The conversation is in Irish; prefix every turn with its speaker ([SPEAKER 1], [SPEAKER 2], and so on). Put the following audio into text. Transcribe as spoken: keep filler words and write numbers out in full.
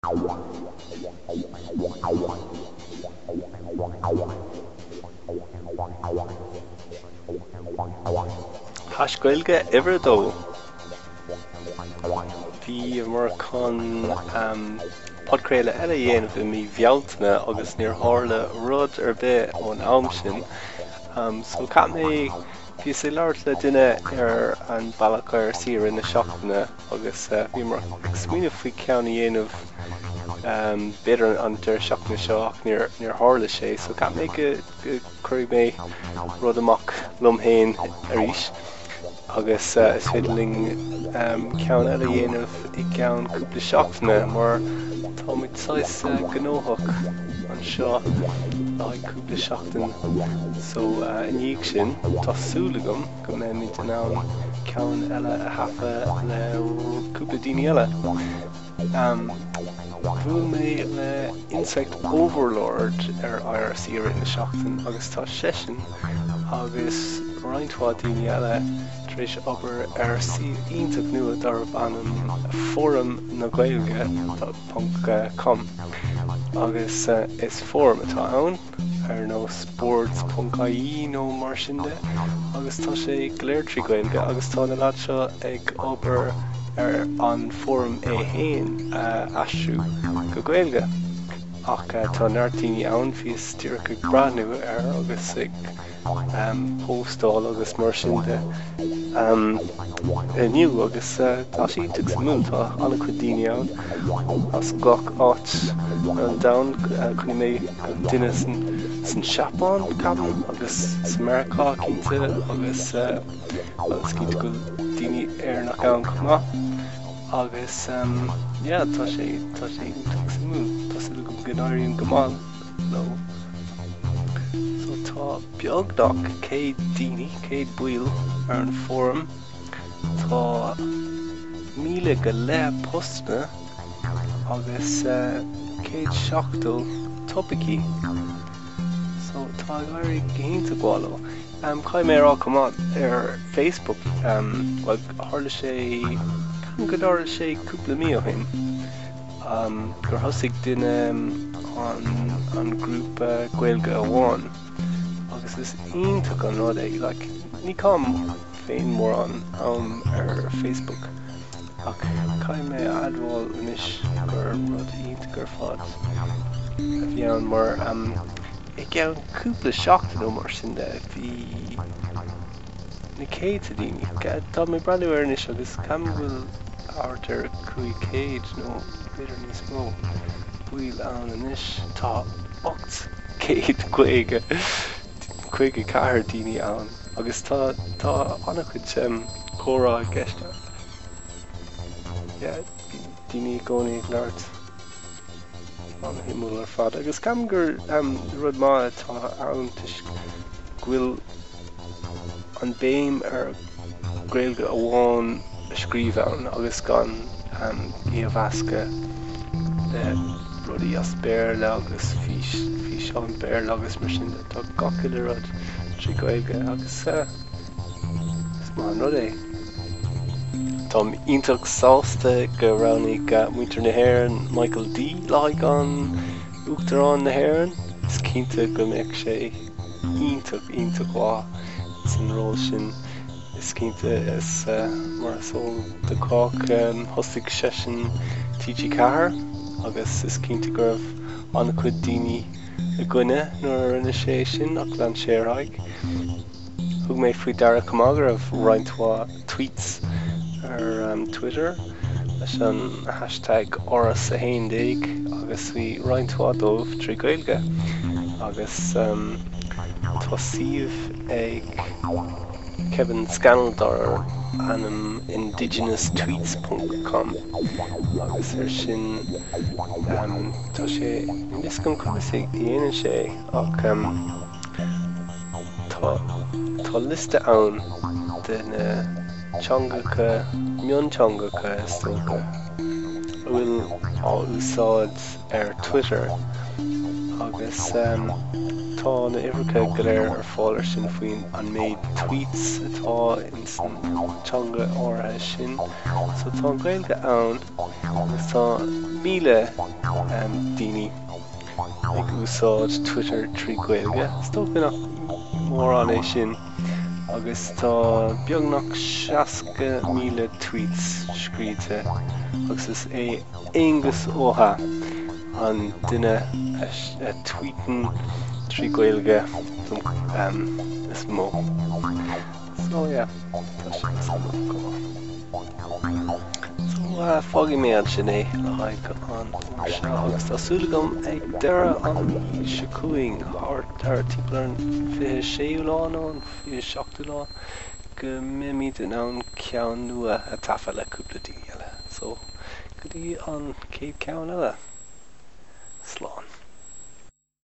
[SPEAKER 1] Haiscoilge ever dó bhí mar chun um, podcréile eile dhéanamh i mí bhealtaine agus níor tharla rud ar bith ón am sin. Um, so cap mé bhí sé leabhart le duine ar an bailach ar sir ina seachtaine agus uh, bhí mar ag smíanamh faoi ceann a dhéanamh um, beidir an deir seachtaine seo ach níor níor tharla sé, so cap mé go go chuirfh mé rud amach lomhéin arís. Agus uh, is féidirling um, ceann eile dhéanamh i gceann cúpla seachtaine mar tá muid sais uh, gnóthach an seo lá ag cúpla seachtain. So uh, in dhiaidh sin tásúla gom go mbeidh muid in ann ceann eile a thafa le cúpla daoine eile. Um, Bhuail mé le Insect Overlord ar I R C ar na seachtain agus tá session agus roiintá daoine eile tréis obair ar si iontas nua darbh an an fórum na Gaeilge punk com agus uh, is fórum atá ann ar nó sports.ie nó mar sin de agus tá sé gléirtrí Gaeilge agus tá na leat seo ag obair ar an fórum é hain uh, asú go Gaeilge ach uh, tá neartíní ann fios tíreach ag bradnú ar agus ag um, postáil agus mar sin de um, aniu agus uh, tá sí ag sa mún tá anna chud daoine ann as gach áit an dain uh, chun mé duine san san Seapán capan agus sa Americá cínte agus uh, agus cínte go daoine ar nach ann cumá agus um, yeah, tá sé tá sé ag sa mún tá sa go gnáiríonn gomáil nó so tá beagdach céad daoine céad buail ar an fórum tá míle go le postna agus uh, céad seachtal topicí so tá gairí génta bhála um, cai mé rá cumán ar Facebook um, well, tharla sé go dáir sé cúpla mí ó hain um, gur thosaigh duine um, an, an grúp uh, Gaeilge amháin agus is ionntach an rud é like, ní com féin mór an am ar Facebook ach cai mé admháil inis gur rud ionntach gur fád a bhí an mar um, ag ceann cúpla seachtain ó mar sin de bhí na céad a daoine tá mé brandú ar inis agus cam bhfuil áireantar chuaigh céad nó beidir níos mó buail ann inis tá ocht céad chuige chuige chathair daoine ann agus tá tá anna chud um, chomhrá gceiste yeah, daoine gcónaí ag leart an himúil ar fad agus cam gur um, rud má tá ann tuis ghuiil an béim ar Gaeilge amháin scríomh ann agus gan um, íomhasca le rudí as béarla agus fís fís an béarla agus mar sin tá gacail rud trí Gaeilge agus uh, is má an rud é. Tá ionntach sásta go raibh uh, muintir na hÉireann Michael D láigh an Uachtarán na hÉireann is cinnte go mbeadh sé ionntach ionntach lá san rol sin is cinnte is uh, mar sól deách um, thosaigh session T G chathair agus is cinnte go raibh anna chud daoine a gcuine nuair ina sé sin ach lean sé ar aghaidh thug mé faoi dara cumá go raibh roinnteá tweets ar um, Twitter leis an hashtag áras a haondéig agus bhí roinnteá dómh trí Gaeilge agus um, tá suíomh ag Kevin Scannaldar anam indigenous tweets dot com agus ar sin um, tá sé mis gom chuig dhéanaan sé ach um, tá tá liste ann den uh, teangacha mion teangacha istócha bhfuil á úsáid ar Twitter agus um, tá na Ifrica go léir ar fáil ar sin faoin an méid tweets atá in san teanga áirithe sin. So tá an Gaeilge ann agus tá míle um, daoine ag úsáid Twitter trí Gaeilge. Stocha nach mór an é sin agus tá beagnach seasca míle tweets scríte agus is é éangus ótha an duine a, a tweeten trí Gaeilge um, is mó. So yeah, tá sin is an go. So uh, foggy mé an sin é le haig an se agus tásúlagam ag deire an secuing ar timpplair an fiche séú lá nó an fiche seachtaí lá go mimid in an ceann nua a tafa le cúpla daoine eile. So go dtí an céad ceann eile. Slán.